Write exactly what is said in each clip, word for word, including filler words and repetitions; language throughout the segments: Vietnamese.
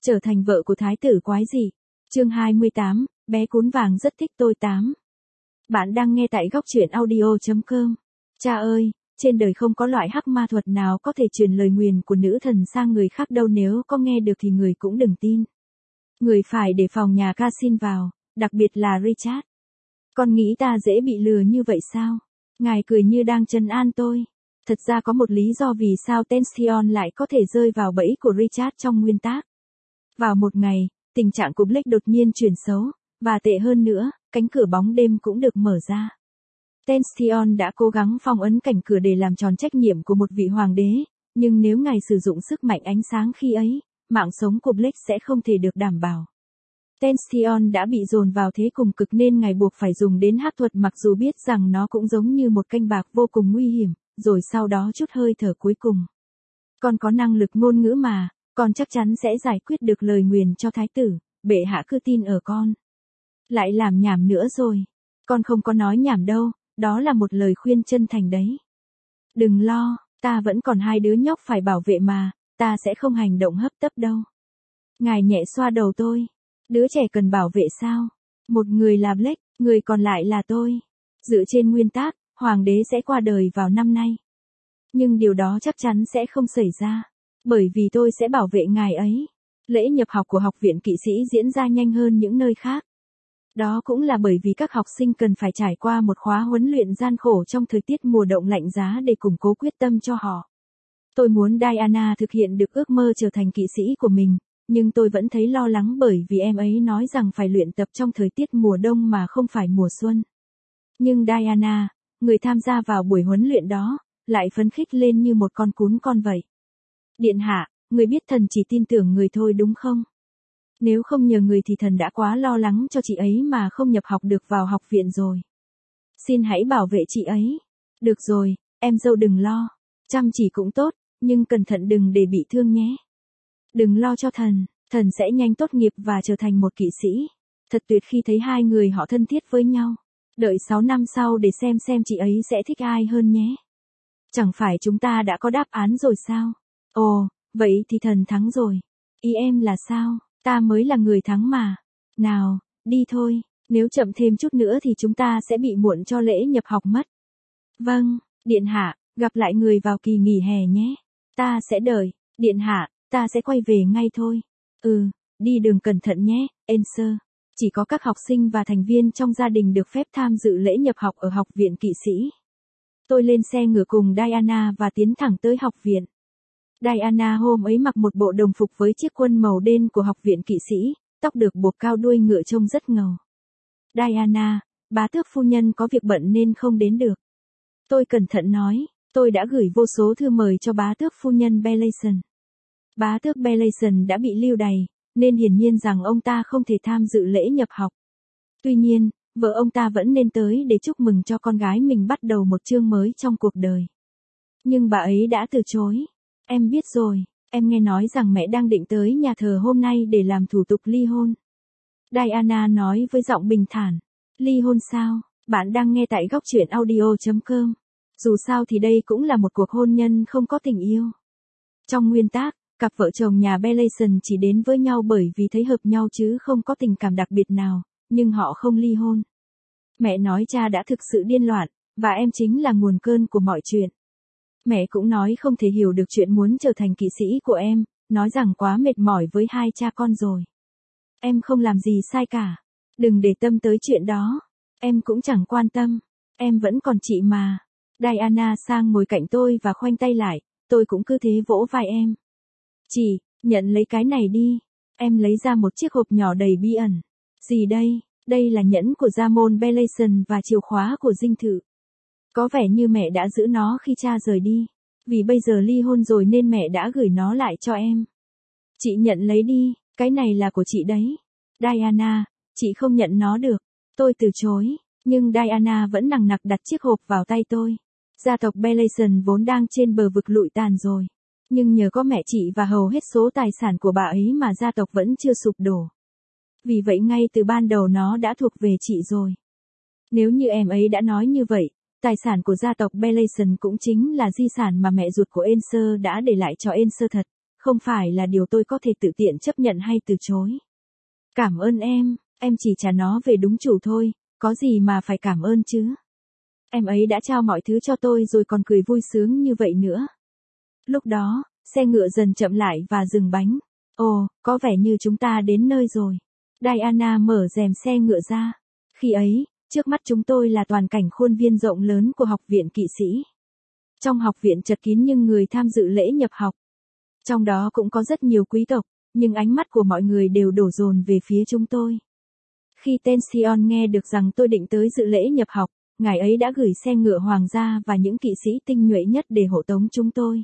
Trở thành vợ của thái tử quái dị. Chương hai mươi tám, bé cún vàng rất thích tôi tám. Bạn đang nghe tại góc truyện audio chấm com. Cha ơi, trên đời không có loại hắc ma thuật nào có thể truyền lời nguyền của nữ thần sang người khác đâu, nếu có nghe được thì người cũng đừng tin. Người phải đề phòng nhà ca xin vào, đặc biệt là Richard. Con nghĩ ta dễ bị lừa như vậy sao? Ngài cười như đang trấn an tôi. Thật ra có một lý do vì sao Tension lại có thể rơi vào bẫy của Richard trong nguyên tác. Vào một ngày, tình trạng của Blake đột nhiên chuyển xấu, và tệ hơn nữa, cánh cửa bóng đêm cũng được mở ra. Tension đã cố gắng phong ấn cảnh cửa để làm tròn trách nhiệm của một vị hoàng đế, nhưng nếu ngài sử dụng sức mạnh ánh sáng khi ấy, mạng sống của Blake sẽ không thể được đảm bảo. Tension đã bị dồn vào thế cùng cực nên ngài buộc phải dùng đến hắc thuật, mặc dù biết rằng nó cũng giống như một canh bạc vô cùng nguy hiểm, rồi sau đó chút hơi thở cuối cùng. Con có năng lực ngôn ngữ mà, con chắc chắn sẽ giải quyết được lời nguyền cho thái tử, bệ hạ cứ tin ở con. Lại làm nhảm nữa rồi. Con không có nói nhảm đâu, đó là một lời khuyên chân thành đấy. Đừng lo, ta vẫn còn hai đứa nhóc phải bảo vệ mà, ta sẽ không hành động hấp tấp đâu. Ngài nhẹ xoa đầu tôi. Đứa trẻ cần bảo vệ sao? Một người là Blake, người còn lại là tôi. Dựa trên nguyên tắc, hoàng đế sẽ qua đời vào năm nay. Nhưng điều đó chắc chắn sẽ không xảy ra, bởi vì tôi sẽ bảo vệ ngài ấy. Lễ nhập học của học viện kỵ sĩ diễn ra nhanh hơn những nơi khác. Đó cũng là bởi vì các học sinh cần phải trải qua một khóa huấn luyện gian khổ trong thời tiết mùa đông lạnh giá để củng cố quyết tâm cho họ. Tôi muốn Diana thực hiện được ước mơ trở thành kỵ sĩ của mình, nhưng tôi vẫn thấy lo lắng bởi vì em ấy nói rằng phải luyện tập trong thời tiết mùa đông mà không phải mùa xuân. Nhưng Diana, người tham gia vào buổi huấn luyện đó, lại phấn khích lên như một con cún con vậy. Điện hạ, người biết thần chỉ tin tưởng người thôi đúng không? Nếu không nhờ người thì thần đã quá lo lắng cho chị ấy mà không nhập học được vào học viện rồi. Xin hãy bảo vệ chị ấy. Được rồi, em dâu đừng lo. Chăm chỉ cũng tốt, nhưng cẩn thận đừng để bị thương nhé. Đừng lo cho thần, thần sẽ nhanh tốt nghiệp và trở thành một kỵ sĩ. Thật tuyệt khi thấy hai người họ thân thiết với nhau. Đợi sáu năm sau để xem xem chị ấy sẽ thích ai hơn nhé. Chẳng phải chúng ta đã có đáp án rồi sao? Ồ, vậy thì thần thắng rồi. Ý em là sao? Ta mới là người thắng mà. Nào, đi thôi, nếu chậm thêm chút nữa thì chúng ta sẽ bị muộn cho lễ nhập học mất. Vâng, điện hạ, gặp lại người vào kỳ nghỉ hè nhé. Ta sẽ đợi, điện hạ, ta sẽ quay về ngay thôi. Ừ, đi đường cẩn thận nhé, Enser. Chỉ có các học sinh và thành viên trong gia đình được phép tham dự lễ nhập học ở học viện kỵ sĩ. Tôi lên xe ngựa cùng Diana và tiến thẳng tới học viện. Diana hôm ấy mặc một bộ đồng phục với chiếc quân màu đen của học viện kỵ sĩ, tóc được buộc cao đuôi ngựa trông rất ngầu. Diana, bá tước phu nhân có việc bận nên không đến được. Tôi cẩn thận nói, tôi đã gửi vô số thư mời cho bá tước phu nhân Bellayson. Bá tước Bellayson đã bị lưu đày, nên hiển nhiên rằng ông ta không thể tham dự lễ nhập học. Tuy nhiên, vợ ông ta vẫn nên tới để chúc mừng cho con gái mình bắt đầu một chương mới trong cuộc đời. Nhưng bà ấy đã từ chối. Em biết rồi, em nghe nói rằng mẹ đang định tới nhà thờ hôm nay để làm thủ tục ly hôn. Diana nói với giọng bình thản. Ly hôn sao? Bạn đang nghe tại góc truyện audio chấm com. Dù sao thì đây cũng là một cuộc hôn nhân không có tình yêu. Trong nguyên tác, cặp vợ chồng nhà Bellayson chỉ đến với nhau bởi vì thấy hợp nhau chứ không có tình cảm đặc biệt nào, nhưng họ không ly hôn. Mẹ nói cha đã thực sự điên loạn, và em chính là nguồn cơn của mọi chuyện. Mẹ cũng nói không thể hiểu được chuyện muốn trở thành kỵ sĩ của em, nói rằng quá mệt mỏi với hai cha con rồi. Em không làm gì sai cả. Đừng để tâm tới chuyện đó. Em cũng chẳng quan tâm. Em vẫn còn chị mà. Diana sang ngồi cạnh tôi và khoanh tay lại, tôi cũng cứ thế vỗ vai em. Chị, nhận lấy cái này đi. Em lấy ra một chiếc hộp nhỏ đầy bí ẩn. Gì đây? Đây là nhẫn của Ramon Bellayson và chìa khóa của dinh thự. Có vẻ như mẹ đã giữ nó khi cha rời đi. Vì bây giờ ly hôn rồi nên mẹ đã gửi nó lại cho em. Chị nhận lấy đi, cái này là của chị đấy. Diana, chị không nhận nó được. Tôi từ chối, nhưng Diana vẫn nằng nặc đặt chiếc hộp vào tay tôi. Gia tộc Bellayson vốn đang trên bờ vực lụi tàn rồi. Nhưng nhờ có mẹ chị và hầu hết số tài sản của bà ấy mà gia tộc vẫn chưa sụp đổ. Vì vậy ngay từ ban đầu nó đã thuộc về chị rồi. Nếu như em ấy đã nói như vậy, tài sản của gia tộc Bellayson cũng chính là di sản mà mẹ ruột của Enser đã để lại cho Enser thật, không phải là điều tôi có thể tự tiện chấp nhận hay từ chối. Cảm ơn em, em chỉ trả nó về đúng chủ thôi, có gì mà phải cảm ơn chứ. Em ấy đã trao mọi thứ cho tôi rồi còn cười vui sướng như vậy nữa. Lúc đó, xe ngựa dần chậm lại và dừng bánh. Ồ, có vẻ như chúng ta đến nơi rồi. Diana mở rèm xe ngựa ra. Khi ấy, trước mắt chúng tôi là toàn cảnh khuôn viên rộng lớn của học viện kỵ sĩ. Trong học viện chật kín những người tham dự lễ nhập học. Trong đó cũng có rất nhiều quý tộc, nhưng ánh mắt của mọi người đều đổ dồn về phía chúng tôi. Khi Tension nghe được rằng tôi định tới dự lễ nhập học, ngài ấy đã gửi xe ngựa hoàng gia và những kỵ sĩ tinh nhuệ nhất để hộ tống chúng tôi.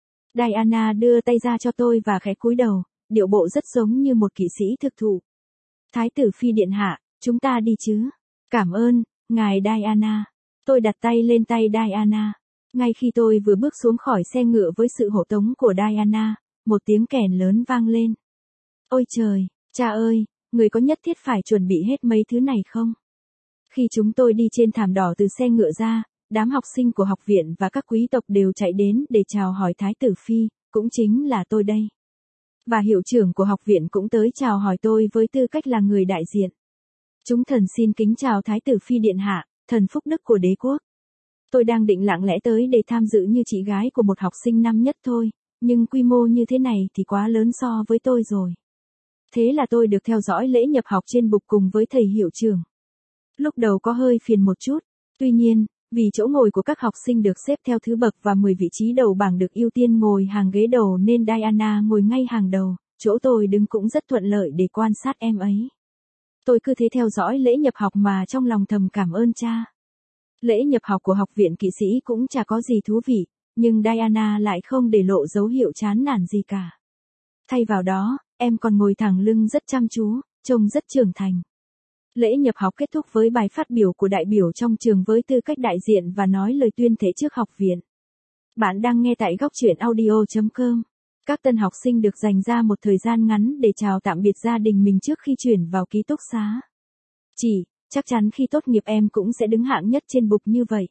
Diana đưa tay ra cho tôi và khẽ cúi đầu, điệu bộ rất giống như một kỵ sĩ thực thụ. Thái tử phi điện hạ, chúng ta đi chứ? Cảm ơn, ngài Diana. Tôi đặt tay lên tay Diana. Ngay khi tôi vừa bước xuống khỏi xe ngựa với sự hộ tống của Diana, một tiếng kèn lớn vang lên. Ôi trời, cha ơi, người có nhất thiết phải chuẩn bị hết mấy thứ này không? Khi chúng tôi đi trên thảm đỏ từ xe ngựa ra, đám học sinh của học viện và các quý tộc đều chạy đến để chào hỏi Thái tử phi, cũng chính là tôi đây. Và hiệu trưởng của học viện cũng tới chào hỏi tôi với tư cách là người đại diện. Chúng thần xin kính chào Thái tử phi điện hạ, thần phúc đức của đế quốc. Tôi đang định lặng lẽ tới để tham dự như chị gái của một học sinh năm nhất thôi, nhưng quy mô như thế này thì quá lớn so với tôi rồi. Thế là tôi được theo dõi lễ nhập học trên bục cùng với thầy hiệu trưởng. Lúc đầu có hơi phiền một chút, tuy nhiên, vì chỗ ngồi của các học sinh được xếp theo thứ bậc và mười vị trí đầu bảng được ưu tiên ngồi hàng ghế đầu nên Diana ngồi ngay hàng đầu, chỗ tôi đứng cũng rất thuận lợi để quan sát em ấy. Tôi cứ thế theo dõi lễ nhập học mà trong lòng thầm cảm ơn cha. Lễ nhập học của học viện kỵ sĩ cũng chả có gì thú vị, nhưng Diana lại không để lộ dấu hiệu chán nản gì cả. Thay vào đó, em còn ngồi thẳng lưng rất chăm chú, trông rất trưởng thành. Lễ nhập học kết thúc với bài phát biểu của đại biểu trong trường với tư cách đại diện và nói lời tuyên thệ trước học viện. Bạn đang nghe tại góc truyện audio chấm com. Các tân học sinh được dành ra một thời gian ngắn để chào tạm biệt gia đình mình trước khi chuyển vào ký túc xá. Chị, chắc chắn khi tốt nghiệp em cũng sẽ đứng hạng nhất trên bục như vậy.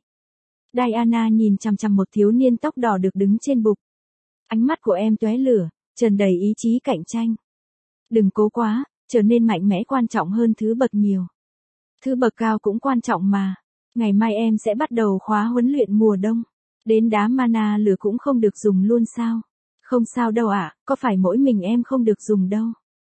Diana nhìn chằm chằm một thiếu niên tóc đỏ được đứng trên bục. Ánh mắt của em tóe lửa, tràn đầy ý chí cạnh tranh. Đừng cố quá, trở nên mạnh mẽ quan trọng hơn thứ bậc nhiều. Thứ bậc cao cũng quan trọng mà. Ngày mai em sẽ bắt đầu khóa huấn luyện mùa đông. Đến đá mana lửa cũng không được dùng luôn sao? Không sao đâu ạ, à, có phải mỗi mình em không được dùng đâu.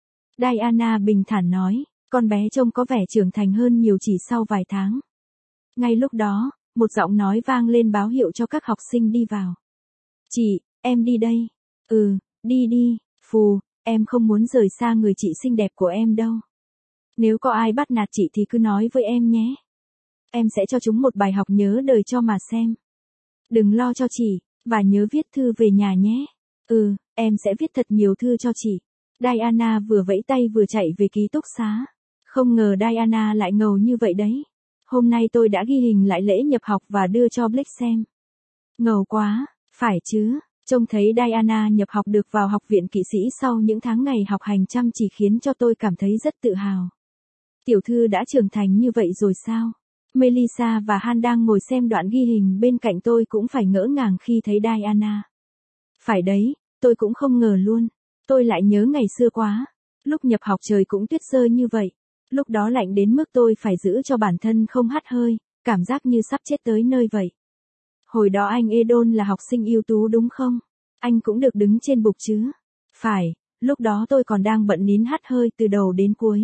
Diana bình thản nói, con bé trông có vẻ trưởng thành hơn nhiều chỉ sau vài tháng. Ngay lúc đó, một giọng nói vang lên báo hiệu cho các học sinh đi vào. Chị, em đi đây. Ừ, đi đi, phù, em không muốn rời xa người chị xinh đẹp của em đâu. Nếu có ai bắt nạt chị thì cứ nói với em nhé. Em sẽ cho chúng một bài học nhớ đời cho mà xem. Đừng lo cho chị, và nhớ viết thư về nhà nhé. Ừ, em sẽ viết thật nhiều thư cho chị. Diana vừa vẫy tay vừa chạy về ký túc xá. Không ngờ Diana lại ngầu như vậy đấy. Hôm nay tôi đã ghi hình lại lễ nhập học và đưa cho Blake xem. Ngầu quá, phải chứ, trông thấy Diana nhập học được vào học viện kỵ sĩ sau những tháng ngày học hành chăm chỉ khiến cho tôi cảm thấy rất tự hào. Tiểu thư đã trưởng thành như vậy rồi sao? Melissa và Han đang ngồi xem đoạn ghi hình bên cạnh tôi cũng phải ngỡ ngàng khi thấy Diana. Phải đấy, tôi cũng không ngờ luôn. Tôi lại nhớ ngày xưa quá. Lúc nhập học trời cũng tuyết rơi như vậy. Lúc đó lạnh đến mức tôi phải giữ cho bản thân không hắt hơi, cảm giác như sắp chết tới nơi vậy. Hồi đó anh Edon là học sinh ưu tú đúng không? Anh cũng được đứng trên bục chứ? Phải, lúc đó tôi còn đang bận nín hắt hơi từ đầu đến cuối.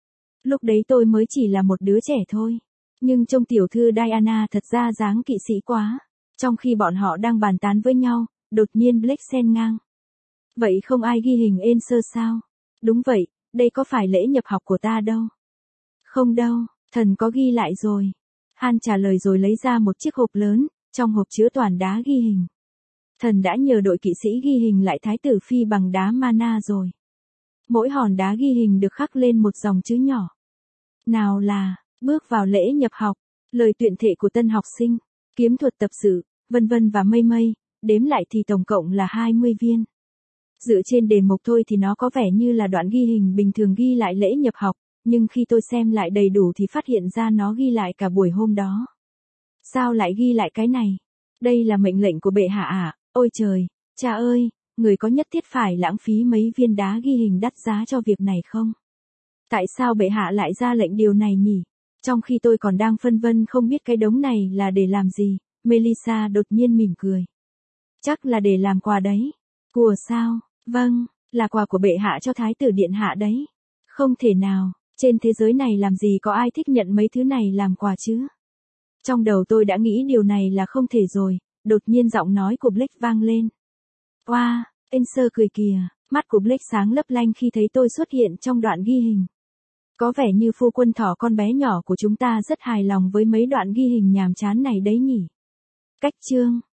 Lúc đấy tôi mới chỉ là một đứa trẻ thôi. Nhưng trông tiểu thư Diana thật ra dáng kỵ sĩ quá. Trong khi bọn họ đang bàn tán với nhau, đột nhiên Blake xen ngang. Vậy không ai ghi hình ên sơ sao? Đúng vậy, đây có phải lễ nhập học của ta đâu. Không đâu, thần có ghi lại rồi. Han trả lời rồi lấy ra một chiếc hộp lớn, trong hộp chứa toàn đá ghi hình. Thần đã nhờ đội kỵ sĩ ghi hình lại Thái tử phi bằng đá mana rồi. Mỗi hòn đá ghi hình được khắc lên một dòng chữ nhỏ. Nào là, bước vào lễ nhập học, lời tuyên thệ của tân học sinh, kiếm thuật tập sự, vân vân và mây mây, đếm lại thì tổng cộng là hai mươi viên. Dựa trên đề mục thôi thì nó có vẻ như là đoạn ghi hình bình thường ghi lại lễ nhập học, nhưng khi tôi xem lại đầy đủ thì phát hiện ra nó ghi lại cả buổi hôm đó. Sao lại ghi lại cái này? Đây là mệnh lệnh của bệ hạ à? Ôi trời, cha ơi, người có nhất thiết phải lãng phí mấy viên đá ghi hình đắt giá cho việc này không? Tại sao bệ hạ lại ra lệnh điều này nhỉ? Trong khi tôi còn đang phân vân không biết cái đống này là để làm gì, Melissa đột nhiên mỉm cười. Chắc là để làm quà đấy. Của sao? Vâng, là quà của bệ hạ cho thái tử điện hạ đấy. Không thể nào, trên thế giới này làm gì có ai thích nhận mấy thứ này làm quà chứ? Trong đầu tôi đã nghĩ điều này là không thể rồi, đột nhiên giọng nói của Blake vang lên. Oa, wow, Enser cười kìa, mắt của Blake sáng lấp lanh khi thấy tôi xuất hiện trong đoạn ghi hình. Có vẻ như phu quân thỏ con bé nhỏ của chúng ta rất hài lòng với mấy đoạn ghi hình nhàm chán này đấy nhỉ. Cách chương